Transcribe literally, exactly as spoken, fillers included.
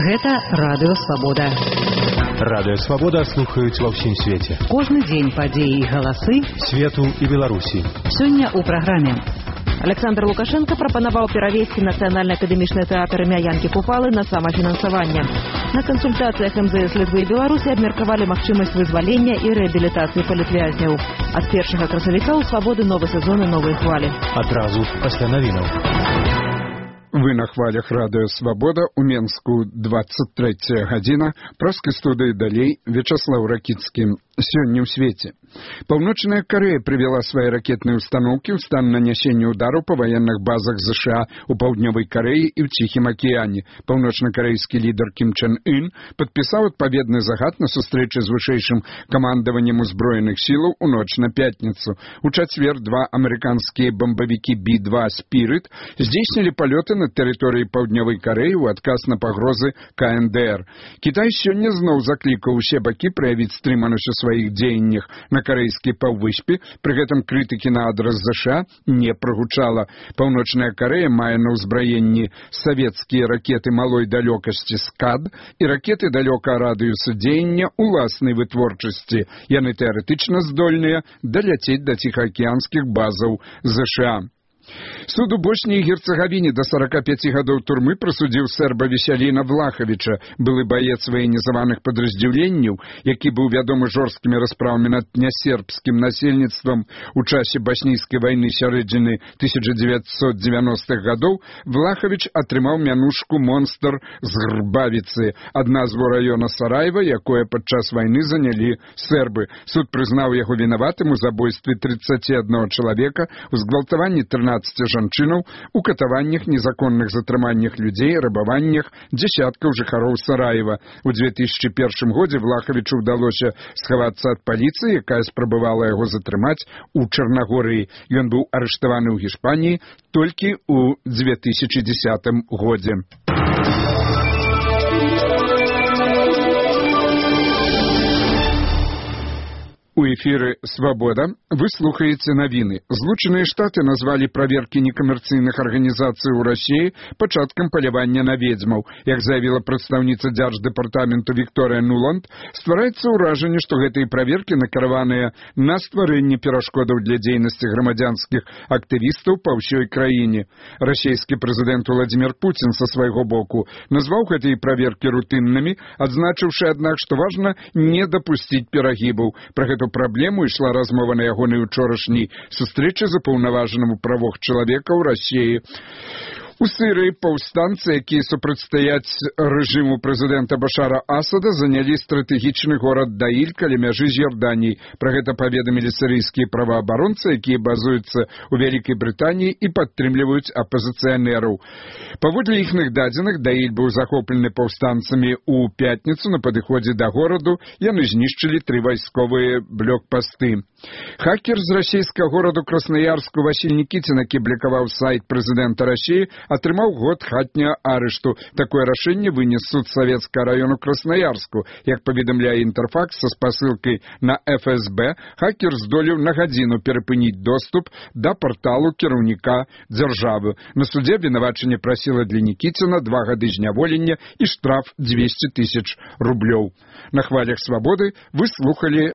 Гэта Радыё Свабода. Радыё Свабода слухаюць ва ўсім свеце. Кожны дзень падзеі і галасы свету і Беларусі. Сёння ў праграме. Александр Лукашенко прапанаваў перавесці Нацыянальны акадэмічны тэатр імя Янкі Купалы на самафінансаванне. На кансультацыях эм зэ эс Літвы і Беларусі абмеркавалі магчымасць вызвалення і рэабілітацыі палітвязняў. Ад першага красавіка ў Свабоды новы сезон і новыя хвалі. Адразу пасля навінаў. Вы на хвалях Радыё Свабода, у Менску двадцать третья гадзіна, праскай студыі далей Вячаслаў Ракіцкі. Сёння ў свеце. Паўночная Карэя прывяла свае ракетныя установкі ў стан нанясення удараў па ваенных базах ЗША у паўднёвай Карэі і ў Ціхім акіяне. Паўночна-карэйскі лідар Кім Чен Ын падпісаў адпаведны загад на сустрэчы з вышэйшым камандаваннем узброеных сілаў у ноч на пятніцу. У чацвер два амерыканскія бамбавікі Бі два «Спірыт» здзейснілі палёты на тэрыторыі паўднёвай Карэі ў адказ на пагрозы ка эн дэ эр. Кітай сёння зноў заклікаў усе бакі праявіць стрыманасць у сваіх дзеяннях на карэйскай паўвыспе, пры гэтым крытыкі на адрас ЗША не прагучала. Паўночная Карэя мае на ўзбраенні савецкія ракеты малой далёкасці «Скад» і ракеты далёкага радыуса дзеяння уласнай вытворчасці. Яны тэарэтычна здольныя даляцець да ціхаакіянскіх базаў ЗША. Суд у Босніі і Герцагавіне да сорока пяти гадоў турмы прысудзіў сэрба Весяліна Влахавіча, былы баец ваенізаваных падраздзяленняў, які быў вядомы жорсткімі расправамі над нясербскім насельніцтвам у часе баснійскай вайны сярэдзіны тысяча дзевяцьсот дзевяностых гадоў. Влахавіч атрымаў мянушку «Монстр з Грбавіцы», ад назву раёна Сараева, якое падчас вайны занялі сэрбы. Суд прызнаў яго вінаватым у забойстве тридцати одного чалавека, у згвалтаванні трынаццаці жанчынаў, у катаваннях, незаконных затрыманнях людзей, рабаваннях дзясяткаў жыхароў Сараева. У две тысячи первым годзе Влахавічу ўдалося схавацца ад паліцыі, якая спрабавала яго затрымаць у Чарнагорыі. Ён быў арыштаваны ў Гішпаніі толькі ў две тысячи десятым годзе. У эфіры «Свабода» вы слухаеце навіны. Злучаныя Штаты назвалі праверкі некамерцыйных арганізацый у Расіі пачаткам палявання на ведзьмаў. Як заявіла прадстаўніца дзярждэпартаменту Вікторыя Нуланд, ствараецца ўражанне, што гэтыя праверкі накіраваныя на стварэнне перашкодаў для дзейнасці грамадзянскіх актывістаў па ўсёй краіне. Расійскі прэзідэнт Владзімір Пуцін са свайго боку назваў гэтыя праверкі рутыннымі, адзначыўшы, аднак, што важна не дапусціць перагібаў. Пра гэту праблему ішла размова на ягонай учорашняй сустрэчы з упаўнаважаным у правах чалавека ў Расіі. У Сірыі паўстанцы, якія супрацьстаяць рэжыму прэзідэнта Башара Асада, занялі стратэгічны горад Даіль каля мяжы з Йорданіяй. Пра гэта паведамілі сірыйскія праваабаронцы, якія базуюцца ў Вялікай Брытаніі і падтрымліваюць апазіцыянераў. Паводле іхных дадзеных, Даіль быў захоплены паўстанцамі ў пятніцу на падыходзе да гораду. Яны знішчылі тры вайсковыя блокпасты. Хакер з расійскага гораду Краснаярску Васіль Нікіцін, які блакаваў сайт прэзідэнта Расіі, атрымаў год хатняга арышту. Такое рашэнне вынес суд савецкага раёну Краснаярску. Як паведамляе Інтэрфакс са спасылкай на эф эс бэ, хакер здолеў на гадзіну перапыніць доступ да парталу кіраўніка дзяржавы. На судзе абвінавачанне прасіла для Нікіціна два гады зняволення і штраф двести тысяч рублёў. На хвалях Свабоды вы слухалі